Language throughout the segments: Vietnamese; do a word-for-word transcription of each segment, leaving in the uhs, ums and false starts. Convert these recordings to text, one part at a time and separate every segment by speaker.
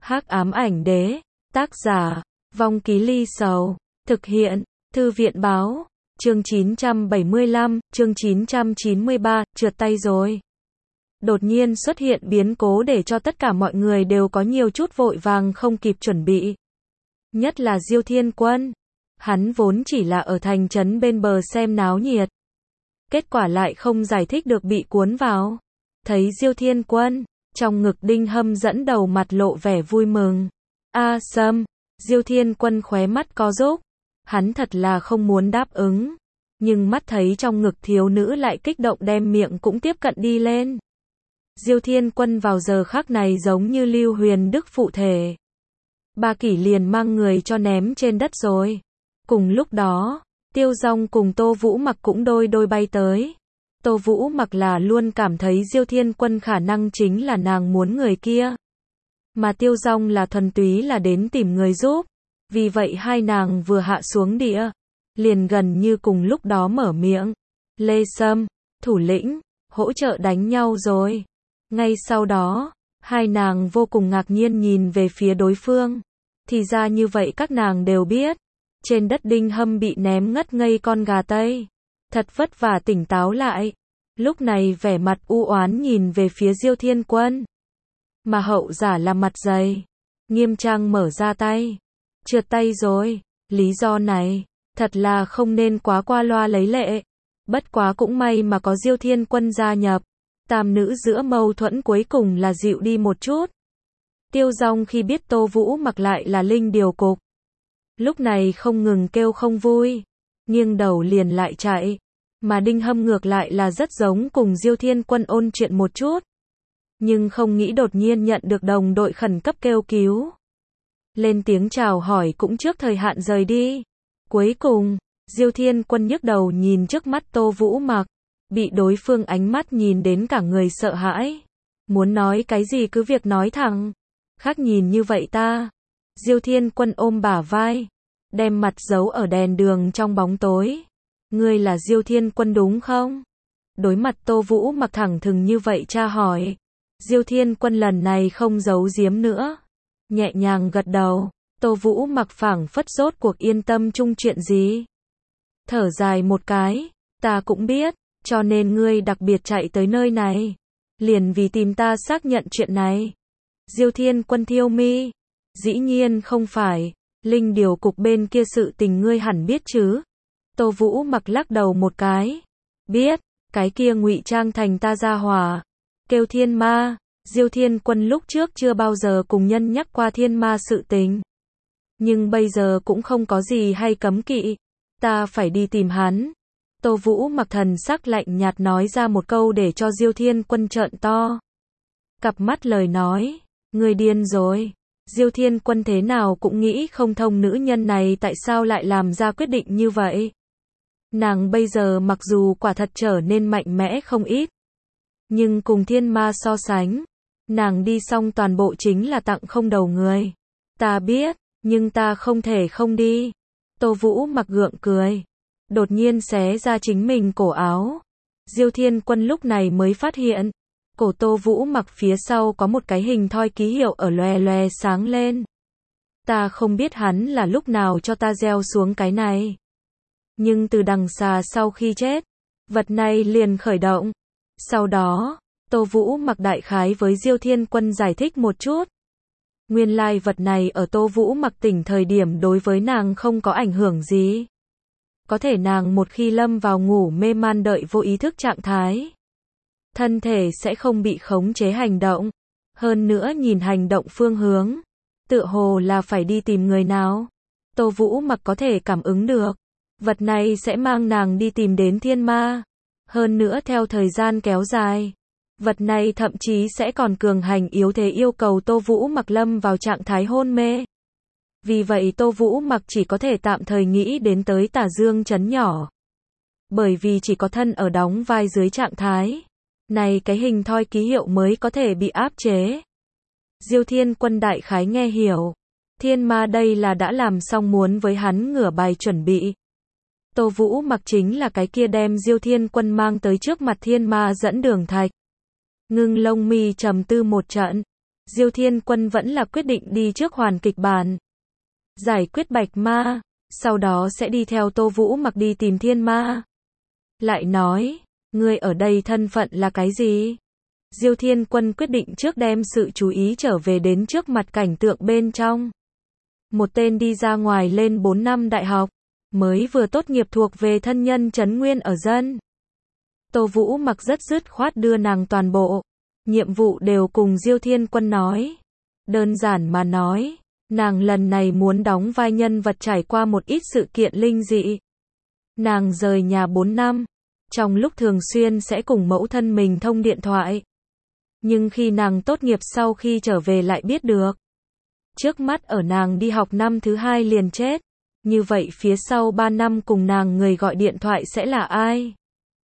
Speaker 1: Hắc ám ảnh đế, tác giả, Vong Ký Ly Sầu, thực hiện, Thư viện báo, chương chín trăm bảy mươi lăm, chương chín trăm chín mươi ba, trượt tay rồi. Đột nhiên xuất hiện biến cố để cho tất cả mọi người đều có nhiều chút vội vàng không kịp chuẩn bị. Nhất là Diêu Thiên Quân. Hắn vốn chỉ là ở thành trấn bên bờ xem náo nhiệt. Kết quả lại không giải thích được bị cuốn vào. Thấy Diêu Thiên Quân, trong ngực Đinh Hâm dẫn đầu mặt lộ vẻ vui mừng. A Sâm, Diêu Thiên Quân khóe mắt co rúm. Hắn thật là không muốn đáp ứng. Nhưng mắt thấy trong ngực thiếu nữ lại kích động đem miệng cũng tiếp cận đi lên. Diêu Thiên Quân vào giờ khắc này giống như Lưu Huyền Đức phụ thể. Ba kỷ liền mang người cho ném trên đất rồi. Cùng lúc đó, Tiêu Dong cùng Tô Vũ Mặc cũng đôi đôi bay tới. Tô Vũ Mặc là luôn cảm thấy Diêu Thiên Quân khả năng chính là nàng muốn người kia. Mà Tiêu Dong là thuần túy là đến tìm người giúp. Vì vậy hai nàng vừa hạ xuống địa, liền gần như cùng lúc đó mở miệng. Lê Sâm, thủ lĩnh, hỗ trợ đánh nhau rồi. Ngay sau đó, hai nàng vô cùng ngạc nhiên nhìn về phía đối phương. Thì ra như vậy các nàng đều biết. Trên đất Đinh Hâm bị ném ngất ngây con gà Tây. Thật vất vả tỉnh táo lại. Lúc này vẻ mặt u oán nhìn về phía Diêu Thiên Quân. Mà hậu giả là mặt dày. Nghiêm trang mở ra tay. Trượt tay rồi. Lý do này, thật là không nên quá qua loa lấy lệ. Bất quá cũng may mà có Diêu Thiên Quân gia nhập. Tam nữ giữa mâu thuẫn cuối cùng là dịu đi một chút. Tiêu Dong khi biết Tô Vũ Mặc lại là linh điều cục. Lúc này không ngừng kêu không vui. Nghiêng đầu liền lại chạy. Mà Đinh Hâm ngược lại là rất giống cùng Diêu Thiên Quân ôn chuyện một chút. Nhưng không nghĩ đột nhiên nhận được đồng đội khẩn cấp kêu cứu. Lên tiếng chào hỏi cũng trước thời hạn rời đi. Cuối cùng, Diêu Thiên Quân nhức đầu nhìn trước mắt Tô Vũ Mặc. Bị đối phương ánh mắt nhìn đến cả người sợ hãi. Muốn nói cái gì cứ việc nói thẳng. Khác nhìn như vậy ta. Diêu Thiên Quân ôm bả vai. Đem mặt giấu ở đèn đường trong bóng tối. Ngươi là Diêu Thiên Quân đúng không? Đối mặt Tô Vũ Mặc thẳng thừng như vậy tra hỏi. Diêu Thiên Quân lần này không giấu giếm nữa. Nhẹ nhàng gật đầu. Tô Vũ Mặc phảng phất rốt cuộc yên tâm chung chuyện gì. Thở dài một cái. Ta cũng biết. Cho nên ngươi đặc biệt chạy tới nơi này. Liền vì tìm ta xác nhận chuyện này. Diêu Thiên Quân thiêu mi. Dĩ nhiên không phải. Linh điều cục bên kia sự tình ngươi hẳn biết chứ. Tô Vũ Mặc lắc đầu một cái. Biết. Cái kia ngụy trang thành ta gia hỏa. Kêu thiên ma. Diêu Thiên Quân lúc trước chưa bao giờ cùng nhân nhắc qua thiên ma sự tình. Nhưng bây giờ cũng không có gì hay cấm kỵ. Ta phải đi tìm hắn. Tô Vũ Mặc thần sắc lạnh nhạt nói ra một câu để cho Diêu Thiên Quân trợn to. Cặp mắt lời nói. Người điên rồi. Diêu Thiên Quân thế nào cũng nghĩ không thông nữ nhân này tại sao lại làm ra quyết định như vậy. Nàng bây giờ mặc dù quả thật trở nên mạnh mẽ không ít. Nhưng cùng thiên ma so sánh. Nàng đi xong toàn bộ chính là tặng không đầu người. Ta biết, nhưng ta không thể không đi. Tô Vũ Mặc gượng cười. Đột nhiên xé ra chính mình cổ áo. Diêu Thiên Quân lúc này mới phát hiện. Cổ Tô Vũ Mặc phía sau có một cái hình thoi ký hiệu ở lòe lòe sáng lên. Ta không biết hắn là lúc nào cho ta gieo xuống cái này. Nhưng từ đằng xa sau khi chết, vật này liền khởi động. Sau đó, Tô Vũ Mặc đại khái với Diêu Thiên Quân giải thích một chút. Nguyên lai vật này ở Tô Vũ Mặc tỉnh thời điểm đối với nàng không có ảnh hưởng gì. Có thể nàng một khi lâm vào ngủ mê man đợi vô ý thức trạng thái. Thân thể sẽ không bị khống chế hành động. Hơn nữa nhìn hành động phương hướng. Tựa hồ là phải đi tìm người nào. Tô Vũ Mặc có thể cảm ứng được. Vật này sẽ mang nàng đi tìm đến thiên ma. Hơn nữa theo thời gian kéo dài. Vật này thậm chí sẽ còn cường hành yếu thế yêu cầu Tô Vũ Mặc lâm vào trạng thái hôn mê. Vì vậy Tô Vũ Mặc chỉ có thể tạm thời nghĩ đến tới Tà Dương trấn nhỏ. Bởi vì chỉ có thân ở đóng vai dưới trạng thái. Này cái hình thoi ký hiệu mới có thể bị áp chế. Diêu Thiên Quân đại khái nghe hiểu. Thiên ma đây là đã làm xong muốn với hắn ngửa bài chuẩn bị. Tô Vũ Mặc chính là cái kia đem Diêu Thiên Quân mang tới trước mặt thiên ma dẫn đường thạch. Ngưng lông mi trầm tư một trận. Diêu Thiên Quân vẫn là quyết định đi trước hoàn kịch bản. Giải quyết Bạch Ma, sau đó sẽ đi theo Tô Vũ Mặc đi tìm Thiên Ma. Lại nói, ngươi ở đây thân phận là cái gì? Diêu Thiên Quân quyết định trước đem sự chú ý trở về đến trước mặt cảnh tượng bên trong. Một tên đi ra ngoài lên bốn năm đại học, mới vừa tốt nghiệp thuộc về thân nhân trấn nguyên ở dân. Tô Vũ Mặc rất dứt khoát đưa nàng toàn bộ nhiệm vụ đều cùng Diêu Thiên Quân nói. Đơn giản mà nói, nàng lần này muốn đóng vai nhân vật trải qua một ít sự kiện linh dị. Nàng rời nhà bốn năm, trong lúc thường xuyên sẽ cùng mẫu thân mình thông điện thoại. Nhưng khi nàng tốt nghiệp sau khi trở về lại biết được, trước mắt ở nàng đi học năm thứ hai liền chết. Như vậy phía sau ba năm cùng nàng người gọi điện thoại sẽ là ai?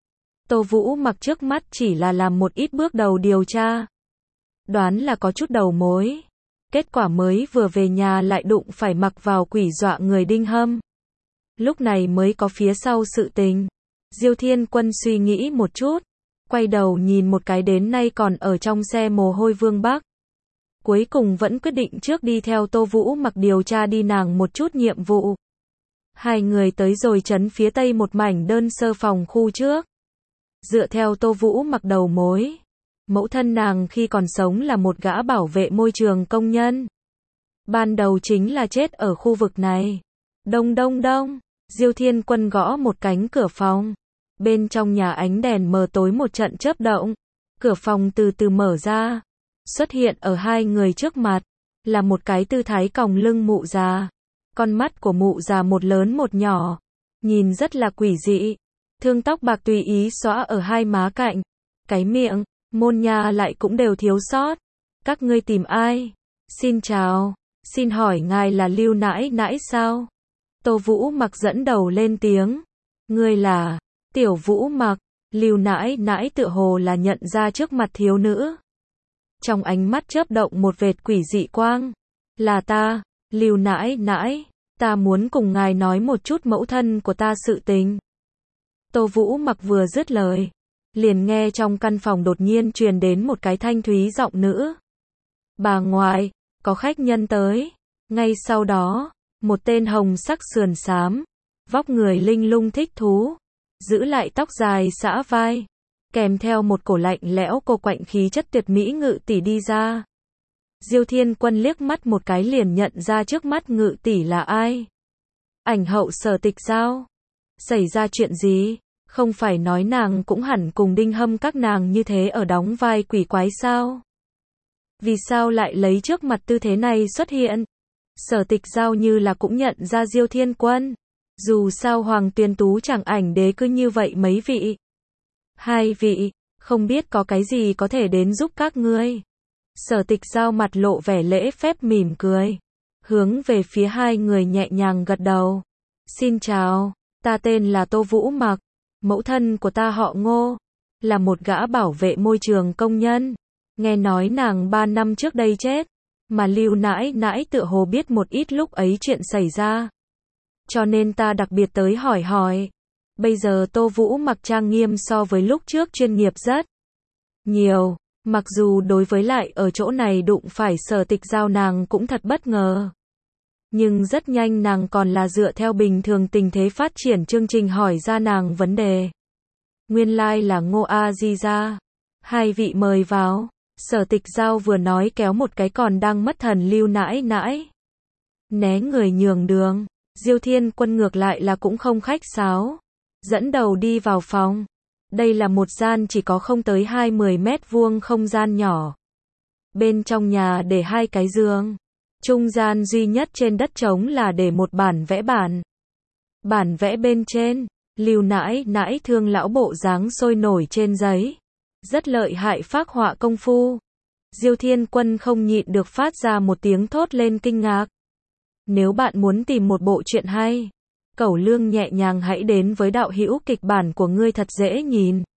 Speaker 1: Tô Vũ Mặc trước mắt chỉ là làm một ít bước đầu điều tra. Đoán là có chút đầu mối. Kết quả mới vừa về nhà lại đụng phải mặc vào quỷ dọa người Đinh Hâm. Lúc này mới có phía sau sự tình. Diêu Thiên Quân suy nghĩ một chút, quay đầu nhìn một cái đến nay còn ở trong xe mồ hôi Vương Bắc. Cuối cùng vẫn quyết định trước đi theo Tô Vũ Mặc điều tra đi nàng một chút nhiệm vụ. Hai người tới rồi trấn phía tây một mảnh đơn sơ phòng khu trước. Dựa theo Tô Vũ Mặc đầu mối, mẫu thân nàng khi còn sống là một gã bảo vệ môi trường công nhân. Ban đầu chính là chết ở khu vực này. Đông đông đông, Diêu Thiên Quân gõ một cánh cửa phòng. Bên trong nhà ánh đèn mờ tối một trận chớp động. Cửa phòng từ từ mở ra. Xuất hiện ở hai người trước mặt, là một cái tư thái còng lưng mụ già. Con mắt của mụ già một lớn một nhỏ, nhìn rất là quỷ dị. Thương tóc bạc tùy ý xõa ở hai má cạnh. Cái miệng, môn nha lại cũng đều thiếu sót. Các ngươi tìm ai? Xin chào, xin hỏi ngài là Lưu nãi nãi sao? Tô Vũ Mặc dẫn đầu lên tiếng. Ngươi là Tiểu Vũ Mặc. Lưu nãi nãi tựa hồ là nhận ra trước mặt thiếu nữ. Trong ánh mắt chớp động một vệt quỷ dị quang. Là ta, Lưu nãi nãi, ta muốn cùng ngài nói một chút mẫu thân của ta sự tình. Tô Vũ Mặc vừa dứt lời, liền nghe trong căn phòng đột nhiên truyền đến một cái thanh thúy giọng nữ. Bà ngoại, có khách nhân tới. Ngay sau đó, một tên hồng sắc sườn xám, vóc người linh lung thích thú, giữ lại tóc dài xõa vai, kèm theo một cổ lạnh lẽo cô quạnh khí chất tuyệt mỹ ngự tỷ đi ra. Diêu Thiên Quân liếc mắt một cái liền nhận ra trước mắt ngự tỷ là ai. Ảnh hậu Sở Tịch Giao. Xảy ra chuyện gì? Không phải nói nàng cũng hẳn cùng Đinh Hâm các nàng như thế ở đóng vai quỷ quái sao? Vì sao lại lấy trước mặt tư thế này xuất hiện? Sở Tịch Giao như là cũng nhận ra Diêu Thiên Quân. Dù sao Hoàng Tuyền Tú chẳng ảnh đế cứ như vậy mấy vị. Hai vị, không biết có cái gì có thể đến giúp các ngươi. Sở Tịch Giao mặt lộ vẻ lễ phép mỉm cười. Hướng về phía hai người nhẹ nhàng gật đầu. Xin chào, ta tên là Tô Vũ Mặc. Mẫu thân của ta họ Ngô, là một gã bảo vệ môi trường công nhân. Nghe nói nàng ba năm trước đây chết, mà Lưu nãi nãi tựa hồ biết một ít lúc ấy chuyện xảy ra. Cho nên ta đặc biệt tới hỏi hỏi. Bây giờ Tô Vũ Mặc trang nghiêm so với lúc trước chuyên nghiệp rất nhiều. Mặc dù đối với lại ở chỗ này đụng phải Sở Tịch Giao nàng cũng thật bất ngờ. Nhưng rất nhanh nàng còn là dựa theo bình thường tình thế phát triển chương trình hỏi ra nàng vấn đề. Nguyên lai like là Ngô A Di gia. Hai vị mời vào. Sở Tịch Giao vừa nói kéo một cái còn đang mất thần Lưu nãi nãi. Né người nhường đường. Diêu Thiên Quân ngược lại là cũng không khách sáo. Dẫn đầu đi vào phòng. Đây là một gian chỉ có không tới hai mươi mét vuông không gian nhỏ. Bên trong nhà để hai cái giường. Trung gian duy nhất trên đất trống là để một bản vẽ bản. Bản vẽ bên trên, Lưu nãi nãi thương lão bộ dáng sôi nổi trên giấy. Rất lợi hại phác họa công phu. Diêu Thiên Quân không nhịn được phát ra một tiếng thốt lên kinh ngạc. Nếu bạn muốn tìm một bộ truyện hay, Cẩu Lương nhẹ nhàng hãy đến với đạo hữu kịch bản của ngươi thật dễ nhìn.